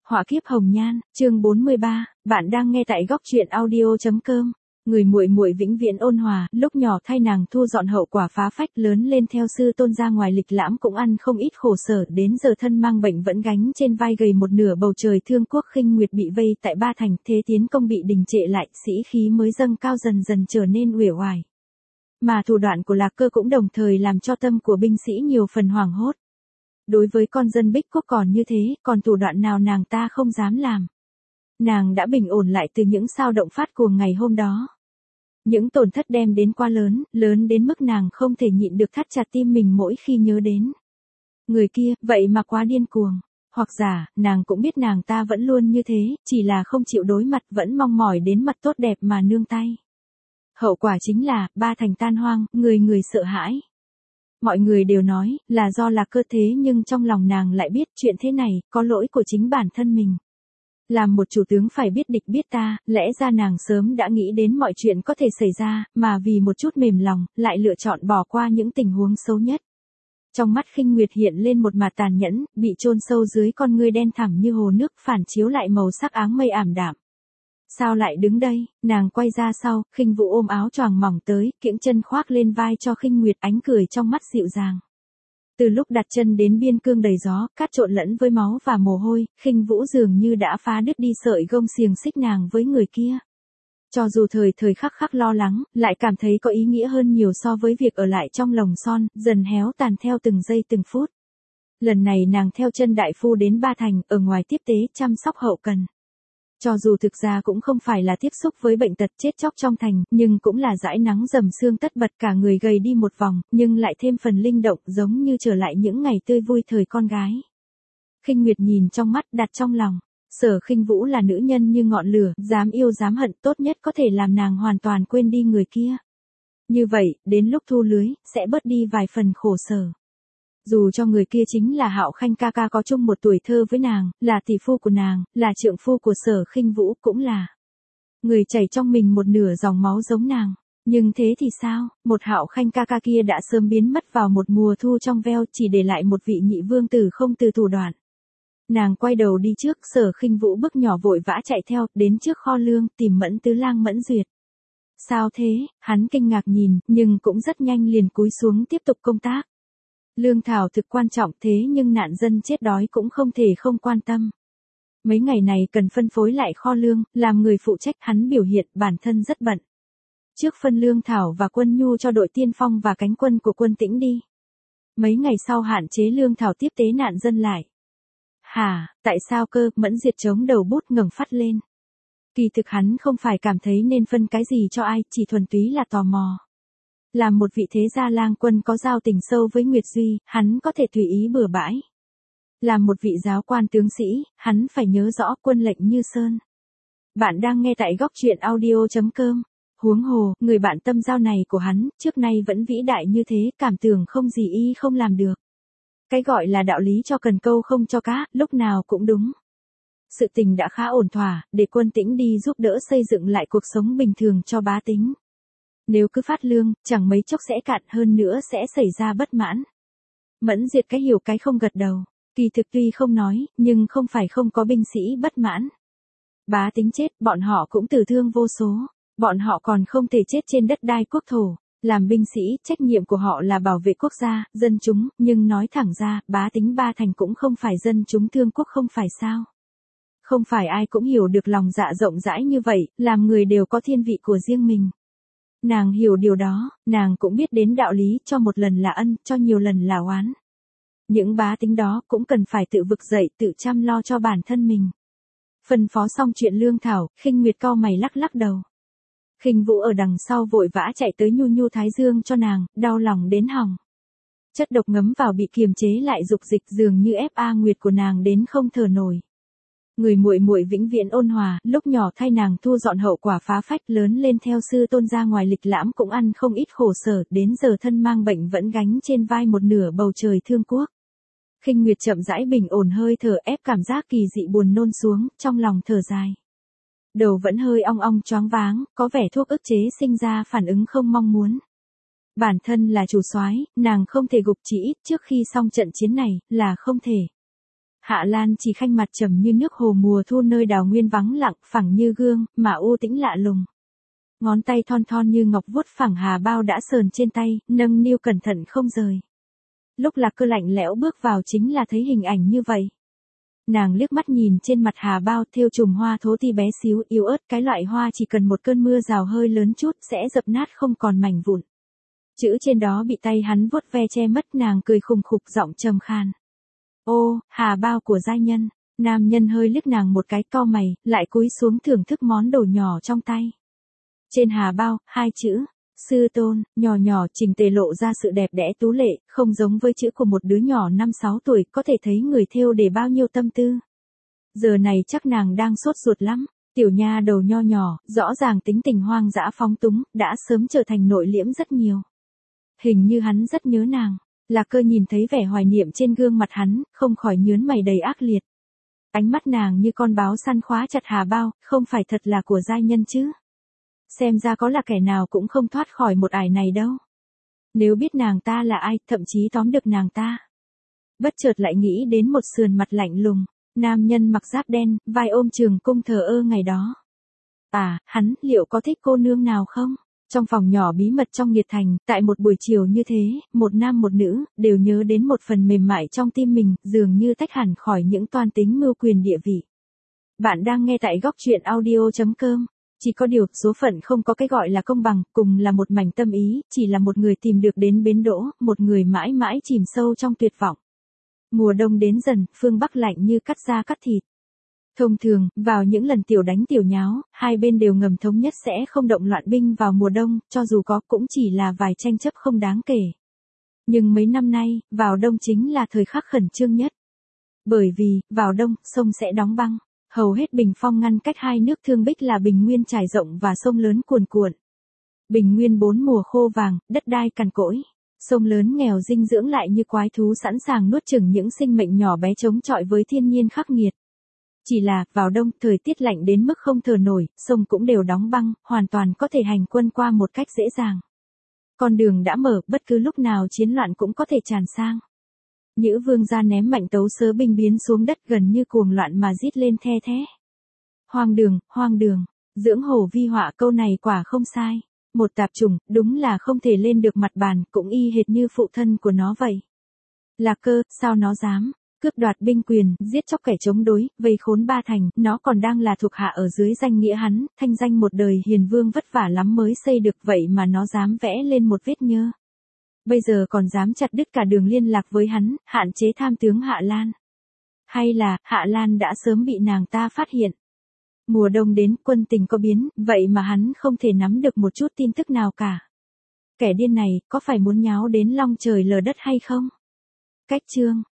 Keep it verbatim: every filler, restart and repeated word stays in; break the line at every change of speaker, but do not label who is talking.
Họa kiếp hồng nhan, chương bốn mươi ba, bạn đang nghe tại góc truyện audio chấm com. Người muội muội vĩnh viễn ôn hòa, lúc nhỏ thay nàng thu dọn hậu quả phá phách, lớn lên theo sư tôn ra ngoài lịch lãm cũng ăn không ít khổ sở, đến giờ thân mang bệnh vẫn gánh trên vai gầy một nửa bầu trời thương quốc. Khinh Nguyệt bị vây tại Ba Thành, thế tiến công bị đình trệ lại, sĩ khí mới dâng cao dần dần trở nên uể oải. Mà thủ đoạn của Lạc Cơ cũng đồng thời làm cho tâm của binh sĩ nhiều phần hoảng hốt. Đối với con dân Bích Quốc còn như thế, còn thủ đoạn nào nàng ta không dám làm. Nàng đã bình ổn lại từ những sao động phát cuồng ngày hôm đó. Những tổn thất đem đến quá lớn, lớn đến mức nàng không thể nhịn được thắt chặt tim mình mỗi khi nhớ đến. Người kia, vậy mà quá điên cuồng. Hoặc giả, nàng cũng biết nàng ta vẫn luôn như thế, chỉ là không chịu đối mặt, vẫn mong mỏi đến mặt tốt đẹp mà nương tay. Hậu quả chính là, Ba Thành tan hoang, người người sợ hãi. Mọi người đều nói, là do Lạc Cơ, thế nhưng trong lòng nàng lại biết chuyện thế này, có lỗi của chính bản thân mình. Làm một chủ tướng phải biết địch biết ta, lẽ ra nàng sớm đã nghĩ đến mọi chuyện có thể xảy ra, mà vì một chút mềm lòng, lại lựa chọn bỏ qua những tình huống xấu nhất. Trong mắt Khinh Nguyệt hiện lên một mặt tàn nhẫn, bị chôn sâu dưới con ngươi đen thẳm như hồ nước, phản chiếu lại màu sắc áng mây ảm đạm. Sao lại đứng đây? Nàng quay ra sau, Khinh Vũ ôm áo choàng mỏng tới, kiễng chân khoác lên vai cho Khinh Nguyệt, ánh cười trong mắt dịu dàng. Từ lúc đặt chân đến biên cương đầy gió, cát trộn lẫn với máu và mồ hôi, Khinh Vũ dường như đã phá đứt đi sợi gông xiềng xích nàng với người kia. Cho dù thời thời khắc khắc lo lắng, lại cảm thấy có ý nghĩa hơn nhiều so với việc ở lại trong lồng son, dần héo tàn theo từng giây từng phút. Lần này nàng theo chân đại phu đến Ba Thành, ở ngoài tiếp tế, chăm sóc hậu cần. Cho dù thực ra cũng không phải là tiếp xúc với bệnh tật chết chóc trong thành, nhưng cũng là dãi nắng dầm sương tất bật, cả người gầy đi một vòng, nhưng lại thêm phần linh động, giống như trở lại những ngày tươi vui thời con gái. Khinh Nguyệt nhìn trong mắt, đặt trong lòng. Sở Khinh Vũ là nữ nhân như ngọn lửa, dám yêu dám hận, tốt nhất có thể làm nàng hoàn toàn quên đi người kia. Như vậy, đến lúc thu lưới, sẽ bớt đi vài phần khổ sở. Dù cho người kia chính là Hạo Khanh ca ca có chung một tuổi thơ với nàng, là tỷ phu của nàng, là trượng phu của Sở Khinh Vũ, cũng là người chảy trong mình một nửa dòng máu giống nàng. Nhưng thế thì sao, một Hạo Khanh ca ca kia đã sớm biến mất vào một mùa thu trong veo, chỉ để lại một vị nhị vương tử không từ thủ đoạn. Nàng quay đầu đi trước, Sở Khinh Vũ bước nhỏ vội vã chạy theo, đến trước kho lương, tìm Mẫn Tứ Lang Mẫn Duyệt. Sao thế? Hắn kinh ngạc nhìn, nhưng cũng rất nhanh liền cúi xuống tiếp tục công tác. Lương thảo thực quan trọng, thế nhưng nạn dân chết đói cũng không thể không quan tâm. Mấy ngày này cần phân phối lại kho lương, làm người phụ trách, hắn biểu hiện bản thân rất bận. Trước phân lương thảo và quân nhu cho đội tiên phong và cánh quân của quân Tĩnh đi. Mấy ngày sau hạn chế lương thảo tiếp tế nạn dân lại. Hả, tại sao cơ? Mẫn Diệt chống đầu bút ngẩng phát lên. Kỳ thực hắn không phải cảm thấy nên phân cái gì cho ai, chỉ thuần túy là tò mò. Làm một vị thế gia lang quân có giao tình sâu với Nguyệt Duy, hắn có thể tùy ý bừa bãi. Làm một vị giáo quan tướng sĩ, hắn phải nhớ rõ quân lệnh như sơn. Bạn đang nghe tại góc truyện audio chấm com. Huống hồ, người bạn tâm giao này của hắn, trước nay vẫn vĩ đại như thế, cảm tưởng không gì y không làm được. Cái gọi là đạo lý cho cần câu không cho cá, lúc nào cũng đúng. Sự tình đã khá ổn thỏa, để quân Tĩnh đi giúp đỡ xây dựng lại cuộc sống bình thường cho bá tính. Nếu cứ phát lương, chẳng mấy chốc sẽ cạn, hơn nữa sẽ xảy ra bất mãn. Mẫn Diệt cái hiểu cái không gật đầu. Kỳ thực tuy không nói, nhưng không phải không có binh sĩ bất mãn. Bá tính chết, bọn họ cũng tử thương vô số. Bọn họ còn không thể chết trên đất đai quốc thổ. Làm binh sĩ, trách nhiệm của họ là bảo vệ quốc gia, dân chúng, nhưng nói thẳng ra, bá tính Ba Thành cũng không phải dân chúng thương quốc, không phải sao. Không phải ai cũng hiểu được lòng dạ rộng rãi như vậy, làm người đều có thiên vị của riêng mình. Nàng hiểu điều đó, nàng cũng biết đến đạo lý, cho một lần là ân, cho nhiều lần là oán. Những bá tính đó cũng cần phải tự vực dậy, tự chăm lo cho bản thân mình. Phân phó xong chuyện lương thảo, Khinh Nguyệt cau mày lắc lắc đầu. Khinh Vũ ở đằng sau vội vã chạy tới nhu nhu thái dương cho nàng, đau lòng đến hỏng. Chất độc ngấm vào bị kiềm chế lại dục dịch, dường như ép A Nguyệt của nàng đến không thở nổi. Người muội muội vĩnh viễn ôn hòa, lúc nhỏ thay nàng thu dọn hậu quả phá phách, lớn lên theo sư tôn ra ngoài lịch lãm cũng ăn không ít khổ sở, đến giờ thân mang bệnh vẫn gánh trên vai một nửa bầu trời thương quốc. Khinh Nguyệt chậm rãi bình ổn hơi thở, ép cảm giác kỳ dị buồn nôn xuống, trong lòng thở dài. Đầu vẫn hơi ong ong choáng váng, có vẻ thuốc ức chế sinh ra phản ứng không mong muốn. Bản thân là chủ soái, nàng không thể gục, chỉ ít trước khi xong trận chiến này, là không thể. Hạ Lan chỉ khanh mặt trầm như nước hồ mùa thu nơi đào nguyên vắng lặng, phẳng như gương, mà u tĩnh lạ lùng. Ngón tay thon thon như ngọc vuốt phẳng Hà Bao đã sờn trên tay, nâng niu cẩn thận không rời. Lúc Lạc Cơ lạnh lẽo bước vào chính là thấy hình ảnh như vậy. Nàng liếc mắt nhìn trên mặt Hà Bao thêu chùm hoa thố ti bé xíu yếu ớt, cái loại hoa chỉ cần một cơn mưa rào hơi lớn chút sẽ dập nát không còn mảnh vụn. Chữ trên đó bị tay hắn vuốt ve che mất, nàng cười khùng khục giọng trầm khan. Ô, Hà Bao của giai nhân. Nam nhân hơi liếc nàng một cái, cau mày, lại cúi xuống thưởng thức món đồ nhỏ trong tay. Trên Hà Bao, hai chữ, sư tôn, nhỏ nhỏ chỉnh tề lộ ra sự đẹp đẽ tú lệ, không giống với chữ của một đứa nhỏ năm sáu tuổi, có thể thấy người thêu để bao nhiêu tâm tư. Giờ này chắc nàng đang sốt ruột lắm, tiểu nha đầu nho nhỏ, rõ ràng tính tình hoang dã phóng túng, đã sớm trở thành nội liễm rất nhiều. Hình như hắn rất nhớ nàng. Lạc Cơ nhìn thấy vẻ hoài niệm trên gương mặt hắn, không khỏi nhướng mày đầy ác liệt. Ánh mắt nàng như con báo săn khóa chặt Hà Bao, không phải thật là của giai nhân chứ. Xem ra có là kẻ nào cũng không thoát khỏi một ải này đâu. Nếu biết nàng ta là ai, thậm chí tóm được nàng ta. Bất chợt lại nghĩ đến một sườn mặt lạnh lùng, nam nhân mặc giáp đen, vai ôm trường cung thờ ơ ngày đó. À, hắn, liệu có thích cô nương nào không? Trong phòng nhỏ bí mật trong Nghiệt Thành, tại một buổi chiều như thế, một nam một nữ, đều nhớ đến một phần mềm mại trong tim mình, dường như tách hẳn khỏi những toan tính mưu quyền địa vị. Bạn đang nghe tại góc truyện audio chấm com. Chỉ có điều, số phận không có cái gọi là công bằng, cùng là một mảnh tâm ý, chỉ là một người tìm được đến bến đỗ, một người mãi mãi chìm sâu trong tuyệt vọng. Mùa đông đến dần, phương Bắc lạnh như cắt da cắt thịt. Thông thường, vào những lần tiểu đánh tiểu nháo, hai bên đều ngầm thống nhất sẽ không động loạn binh vào mùa đông, cho dù có cũng chỉ là vài tranh chấp không đáng kể. Nhưng mấy năm nay, vào đông chính là thời khắc khẩn trương nhất. Bởi vì, vào đông, sông sẽ đóng băng. Hầu hết bình phong ngăn cách hai nước Thương Bích là bình nguyên trải rộng và sông lớn cuồn cuộn. Bình nguyên bốn mùa khô vàng, đất đai cằn cỗi. Sông lớn nghèo dinh dưỡng lại như quái thú sẵn sàng nuốt chửng những sinh mệnh nhỏ bé chống chọi với thiên nhiên khắc nghiệt. Chỉ là, vào đông, thời tiết lạnh đến mức không thở nổi, sông cũng đều đóng băng, hoàn toàn có thể hành quân qua một cách dễ dàng. Con đường đã mở, bất cứ lúc nào chiến loạn cũng có thể tràn sang. Nhữ vương gia ném mạnh tấu sớ binh biến xuống đất gần như cuồng loạn mà rít lên the thé. Hoang đường, hoang đường, dưỡng hổ vi họa, câu này quả không sai. Một tạp chủng, đúng là không thể lên được mặt bàn, cũng y hệt như phụ thân của nó vậy. Lạc Cơ, sao nó dám? Cướp đoạt binh quyền, giết chóc kẻ chống đối, vây khốn ba thành, nó còn đang là thuộc hạ ở dưới danh nghĩa hắn, thanh danh một đời hiền vương vất vả lắm mới xây được, vậy mà nó dám vẽ lên một vết nhơ. Bây giờ còn dám chặt đứt cả đường liên lạc với hắn, hạn chế tham tướng Hạ Lan. Hay là, Hạ Lan đã sớm bị nàng ta phát hiện. Mùa đông đến, quân tình có biến, vậy mà hắn không thể nắm được một chút tin tức nào cả. Kẻ điên này, có phải muốn nháo đến long trời lở đất hay không? Cách chương